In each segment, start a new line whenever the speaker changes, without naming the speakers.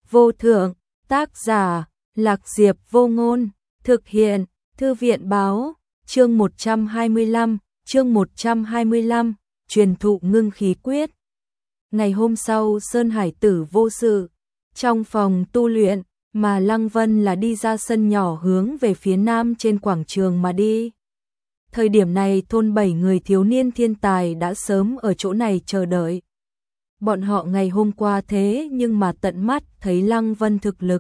vô thượng, tác giả, Lạc Diệp Vô Ngôn, thực hiện, Thư viện báo, chương 125, truyền thụ ngưng khí quyết. Ngày hôm sau Sơn Hải Tử vô sự, trong phòng tu luyện, mà Lăng Vân là đi ra sân nhỏ hướng về phía nam trên quảng trường mà đi. Thời điểm này thôn 7 người thiếu niên thiên tài đã sớm ở chỗ này chờ đợi. Bọn họ ngày hôm qua thế nhưng mà tận mắt thấy Lăng Vân thực lực.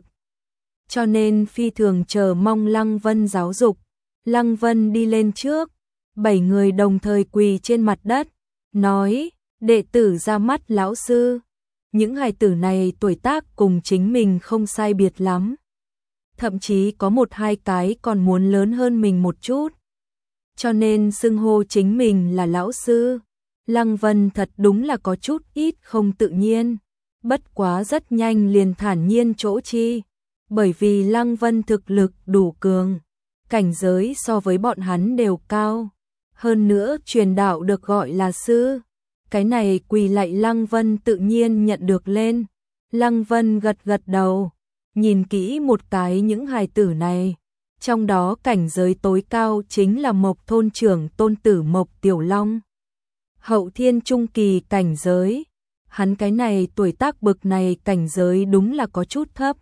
Cho nên phi thường chờ mong Lăng Vân giáo dục. Lăng Vân đi lên trước, 7 người đồng thời quỳ trên mặt đất, nói, đệ tử ra mắt lão sư. Những hài tử này tuổi tác cùng chính mình không sai biệt lắm. Thậm chí có một hai cái còn muốn lớn hơn mình một chút. Cho nên xưng hô chính mình là lão sư. Lăng Vân thật đúng là có chút ít không tự nhiên. Bất quá rất nhanh liền thản nhiên chỗ chi. Bởi vì Lăng Vân thực lực đủ cường. Cảnh giới so với bọn hắn đều cao. Hơn nữa truyền đạo được gọi là sư. Cái này quỳ lạy Lăng Vân tự nhiên nhận được lên. Lăng Vân gật gật đầu. Nhìn kỹ một cái những hài tử này. Trong đó cảnh giới tối cao chính là Mộc thôn trưởng tôn tử Mộc Tiểu Long. Hậu thiên trung kỳ cảnh giới. Hắn cái này tuổi tác bực này cảnh giới đúng là có chút thấp.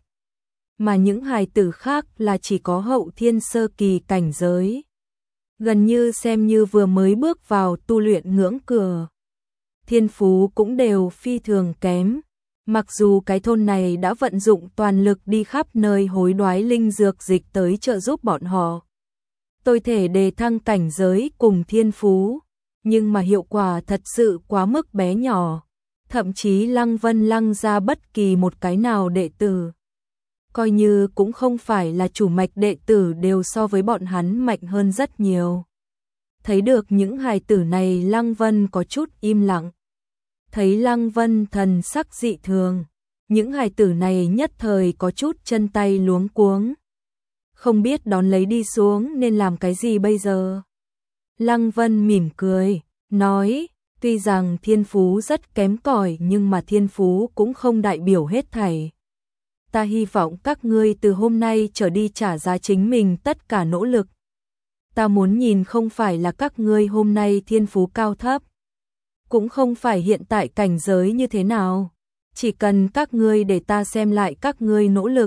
Mà những hài tử khác là chỉ có hậu thiên sơ kỳ cảnh giới. Gần như xem như vừa mới bước vào tu luyện ngưỡng cửa. Thiên phú cũng đều phi thường kém. Mặc dù cái thôn này đã vận dụng toàn lực đi khắp nơi hối đoái linh dược dịch tới trợ giúp bọn họ. Tôi thể đề thăng cảnh giới cùng thiên phú. Nhưng mà hiệu quả thật sự quá mức bé nhỏ. Thậm chí Lăng Vân lăng ra bất kỳ một cái nào đệ tử. Coi như cũng không phải là chủ mạch đệ tử đều so với bọn hắn mạnh hơn rất nhiều. Thấy được những hài tử này Lăng Vân có chút im lặng. Thấy Lăng Vân thần sắc dị thường. Những hài tử này nhất thời có chút chân tay luống cuống. Không biết đón lấy đi xuống nên làm cái gì bây giờ. Lăng Vân mỉm cười, nói, tuy rằng thiên phú rất kém cỏi nhưng mà thiên phú cũng không đại biểu hết thảy. Ta hy vọng các ngươi từ hôm nay trở đi trả giá chính mình tất cả nỗ lực. Ta muốn nhìn không phải là các ngươi hôm nay thiên phú cao thấp, cũng không phải hiện tại cảnh giới như thế nào, chỉ cần các ngươi để ta xem lại các ngươi nỗ lực.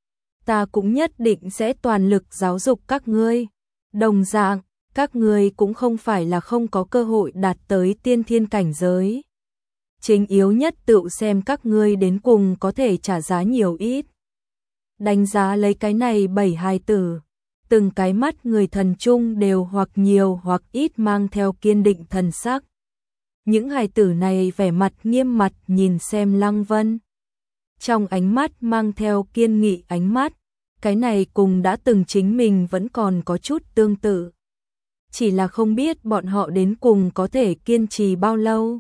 Ta cũng nhất định sẽ toàn lực giáo dục các ngươi. Đồng dạng, các ngươi cũng không phải là không có cơ hội đạt tới tiên thiên cảnh giới. Chính yếu nhất tự xem các ngươi đến cùng có thể trả giá nhiều ít. Đánh giá lấy cái này 7 hài tử, từng cái mắt người thần trung đều hoặc nhiều hoặc ít mang theo kiên định thần sắc. Những hài tử này vẻ mặt nghiêm mặt nhìn xem Lăng Vân. Trong ánh mắt mang theo kiên nghị ánh mắt, cái này cùng đã từng chính mình vẫn còn có chút tương tự. Chỉ là không biết bọn họ đến cùng có thể kiên trì bao lâu.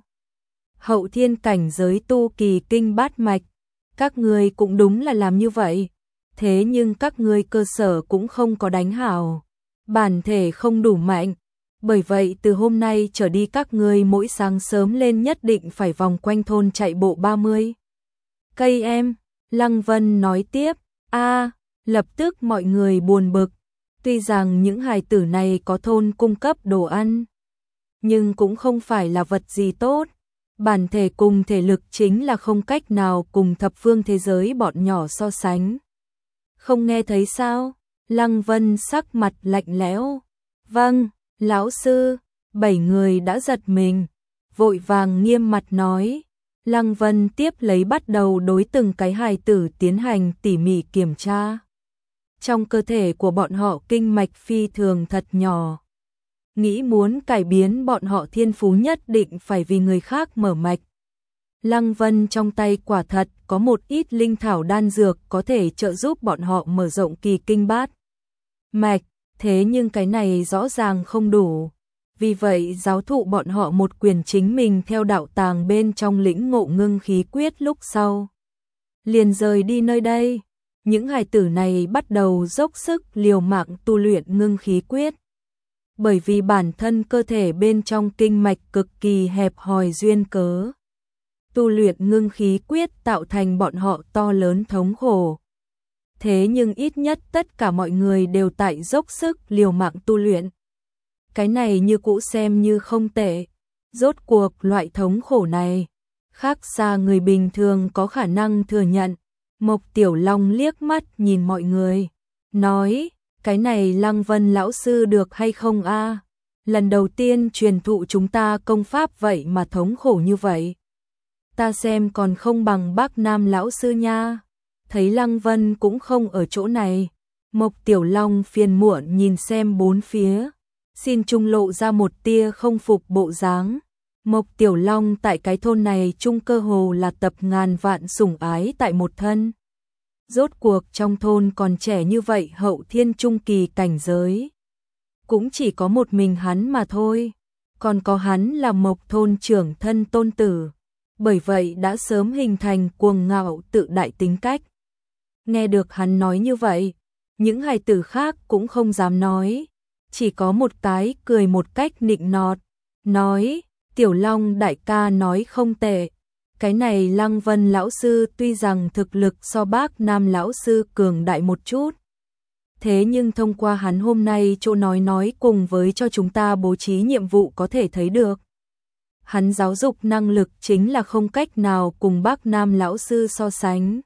Hậu thiên cảnh giới tu kỳ kinh bát mạch, các ngươi cũng đúng là làm như vậy. Thế nhưng các ngươi cơ sở cũng không có đánh hảo, bản thể không đủ mạnh. Bởi vậy từ hôm nay trở đi các ngươi mỗi sáng sớm lên nhất định phải vòng quanh thôn chạy bộ 30 cây em. Lăng Vân nói tiếp, lập tức mọi người buồn bực. Tuy rằng những hài tử này có thôn cung cấp đồ ăn, nhưng cũng không phải là vật gì tốt. Bản thể cùng thể lực chính là không cách nào cùng thập phương thế giới bọn nhỏ so sánh. Không nghe thấy sao? Lăng Vân sắc mặt lạnh lẽo. Vâng, lão sư. 7 người đã giật mình, vội vàng nghiêm mặt nói. Lăng Vân tiếp lấy bắt đầu đối từng cái hài tử tiến hành tỉ mỉ kiểm tra. Trong cơ thể của bọn họ kinh mạch phi thường thật nhỏ. Nghĩ muốn cải biến bọn họ thiên phú nhất định phải vì người khác mở mạch. Lăng Vân trong tay quả thật có một ít linh thảo đan dược có thể trợ giúp bọn họ mở rộng kỳ kinh bát mạch. Thế nhưng cái này rõ ràng không đủ. Vì vậy giáo thụ bọn họ một quyền chính mình theo đạo tàng bên trong lĩnh ngộ ngưng khí quyết lúc sau. Liền rời đi nơi đây. Những hài tử này bắt đầu dốc sức liều mạng tu luyện ngưng khí quyết. Bởi vì bản thân cơ thể bên trong kinh mạch cực kỳ hẹp hòi duyên cớ. tu luyện ngưng khí quyết tạo thành bọn họ to lớn thống khổ. Thế nhưng ít nhất tất cả mọi người đều tại dốc sức liều mạng tu luyện. Cái này như cũ xem như không tệ. Rốt cuộc loại thống khổ này, khác xa người bình thường có khả năng thừa nhận. Mộc Tiểu Long liếc mắt nhìn mọi người, nói, cái này Lăng Vân lão sư được hay không a? Lần đầu tiên truyền thụ chúng ta công pháp vậy mà thống khổ như vậy. Ta xem còn không bằng Bác Nam lão sư nha. Thấy Lăng Vân cũng không ở chỗ này, Mộc Tiểu Long phiền muộn nhìn xem bốn phía, xin trung lộ ra một tia không phục bộ dáng. Mộc Tiểu Long tại cái thôn này chung cơ hồ là tập ngàn vạn sủng ái tại một thân. Rốt cuộc trong thôn còn trẻ như vậy hậu thiên trung kỳ cảnh giới. Cũng chỉ có một mình hắn mà thôi, còn có hắn là Mộc thôn trưởng thân tôn tử. Bởi vậy đã sớm hình thành cuồng ngạo tự đại tính cách. Nghe được hắn nói như vậy, những hài tử khác cũng không dám nói, chỉ có một cái cười một cách nịnh nọt, nói, Tiểu Long đại ca nói không tệ, cái này Lăng Vân lão sư tuy rằng thực lực so Bác Nam lão sư cường đại một chút, thế nhưng thông qua hắn hôm nay chỗ nói cùng với cho chúng ta bố trí nhiệm vụ có thể thấy được. Hắn giáo dục năng lực chính là không cách nào cùng Bác Nam lão sư so sánh.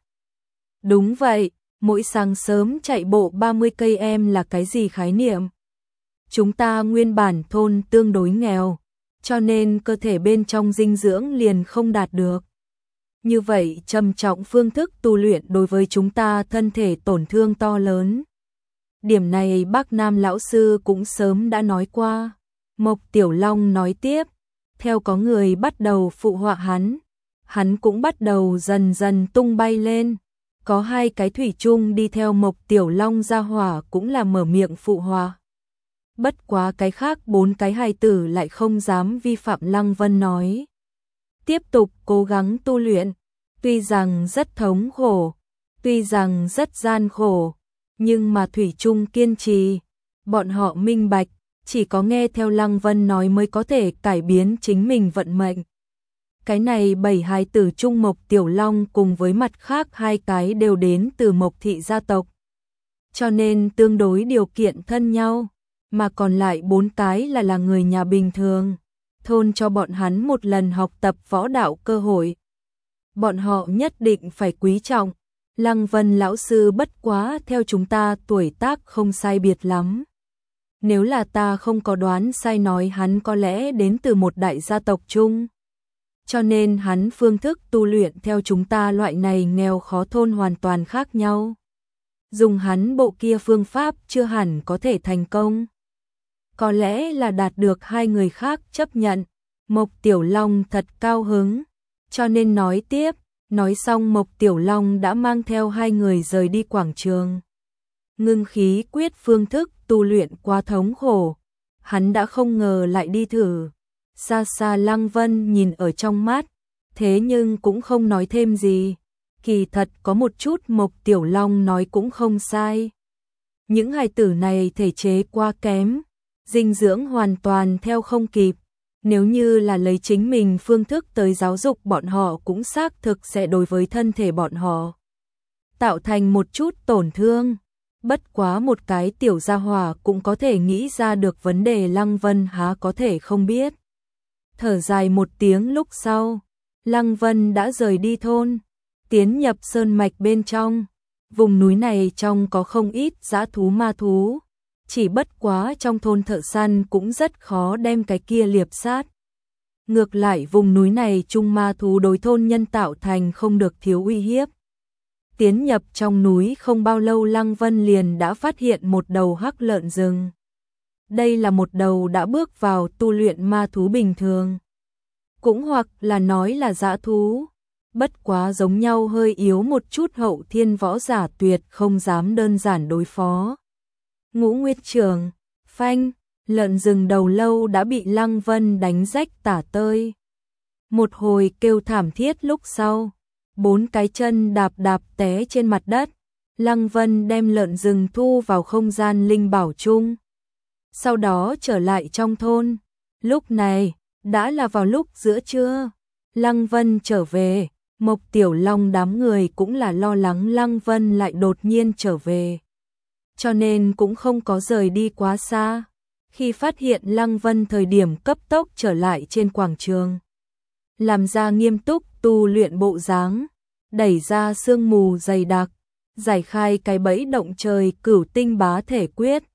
Đúng vậy, mỗi sáng sớm chạy bộ 30 cây em là cái gì khái niệm? Chúng ta nguyên bản thôn tương đối nghèo, cho nên cơ thể bên trong dinh dưỡng liền không đạt được. Như vậy trầm trọng phương thức tu luyện đối với chúng ta thân thể tổn thương to lớn. Điểm này Bác Nam lão sư cũng sớm đã nói qua. Mộc Tiểu Long nói tiếp, theo có người bắt đầu phụ họa hắn cũng bắt đầu dần dần tung bay lên. Có hai cái thủy chung đi theo Mộc Tiểu Long ra hỏa cũng là mở miệng phụ họa. Bất quá cái khác bốn cái hài tử lại không dám vi phạm Lăng Vân nói. Tiếp tục cố gắng tu luyện, tuy rằng rất thống khổ, tuy rằng rất gian khổ, nhưng mà thủy chung kiên trì. Bọn họ minh bạch, chỉ có nghe theo Lăng Vân nói mới có thể cải biến chính mình vận mệnh. Cái này 7 hài tử chung Mộc Tiểu Long cùng với mặt khác 2 cái đều đến từ Mộc thị gia tộc. Cho nên tương đối điều kiện thân nhau, mà còn lại 4 cái là người nhà bình thường. Thôn cho bọn hắn một lần học tập võ đạo cơ hội. Bọn họ nhất định phải quý trọng. Lăng Vân lão sư bất quá theo chúng ta tuổi tác không sai biệt lắm. Nếu là ta không có đoán sai nói hắn có lẽ đến từ một đại gia tộc chung. Cho nên hắn phương thức tu luyện theo chúng ta loại này nghèo khó thôn hoàn toàn khác nhau. Dùng hắn bộ kia phương pháp chưa hẳn có thể thành công. Có lẽ là đạt được hai người khác chấp nhận. Mộc Tiểu Long thật cao hứng, cho nên nói tiếp. Nói xong Mộc Tiểu Long đã mang theo hai người rời đi quảng trường. Ngưng khí quyết phương thức tu luyện quá thống khổ. Hắn đã không ngờ lại đi thử. Xa xa Lăng Vân nhìn ở trong mắt, thế nhưng cũng không nói thêm gì. Kỳ thật có một chút Mộc Tiểu Long nói cũng không sai. Những hài tử này thể chế quá kém, dinh dưỡng hoàn toàn theo không kịp. Nếu như là lấy chính mình phương thức tới giáo dục bọn họ cũng xác thực sẽ đối với thân thể bọn họ tạo thành một chút tổn thương. Bất quá một cái tiểu gia hỏa cũng có thể nghĩ ra được vấn đề, Lăng Vân há có thể không biết. Thở dài một tiếng lúc sau, Lăng Vân đã rời đi thôn, tiến nhập sơn mạch bên trong. Vùng núi này trong có không ít dã thú ma thú, chỉ bất quá trong thôn thợ săn cũng rất khó đem cái kia liệp sát. Ngược lại vùng núi này chung ma thú đối thôn nhân tạo thành không được thiếu uy hiếp. Tiến nhập trong núi không bao lâu Lăng Vân liền đã phát hiện một đầu hắc lợn rừng. Đây là một đầu đã bước vào tu luyện ma thú bình thường. Cũng hoặc là nói là dã thú. Bất quá giống nhau hơi yếu một chút hậu thiên võ giả tuyệt không dám đơn giản đối phó. Ngũ Nguyệt Trường, phanh, lợn rừng đầu lâu đã bị Lăng Vân đánh rách tả tơi. Một hồi kêu thảm thiết lúc sau, 4 cái chân đạp đạp té trên mặt đất. Lăng Vân đem lợn rừng thu vào không gian linh bảo chung. Sau đó trở lại trong thôn. Lúc này, đã là vào lúc giữa trưa. Lăng Vân trở về, Mộc Tiểu Long đám người cũng là lo lắng Lăng Vân lại đột nhiên trở về. Cho nên cũng không có rời đi quá xa. Khi phát hiện Lăng Vân thời điểm cấp tốc trở lại trên quảng trường, làm ra nghiêm túc tu luyện bộ dáng, đẩy ra sương mù dày đặc, giải khai cái bẫy động trời Cửu Tinh Bá Thể Quyết,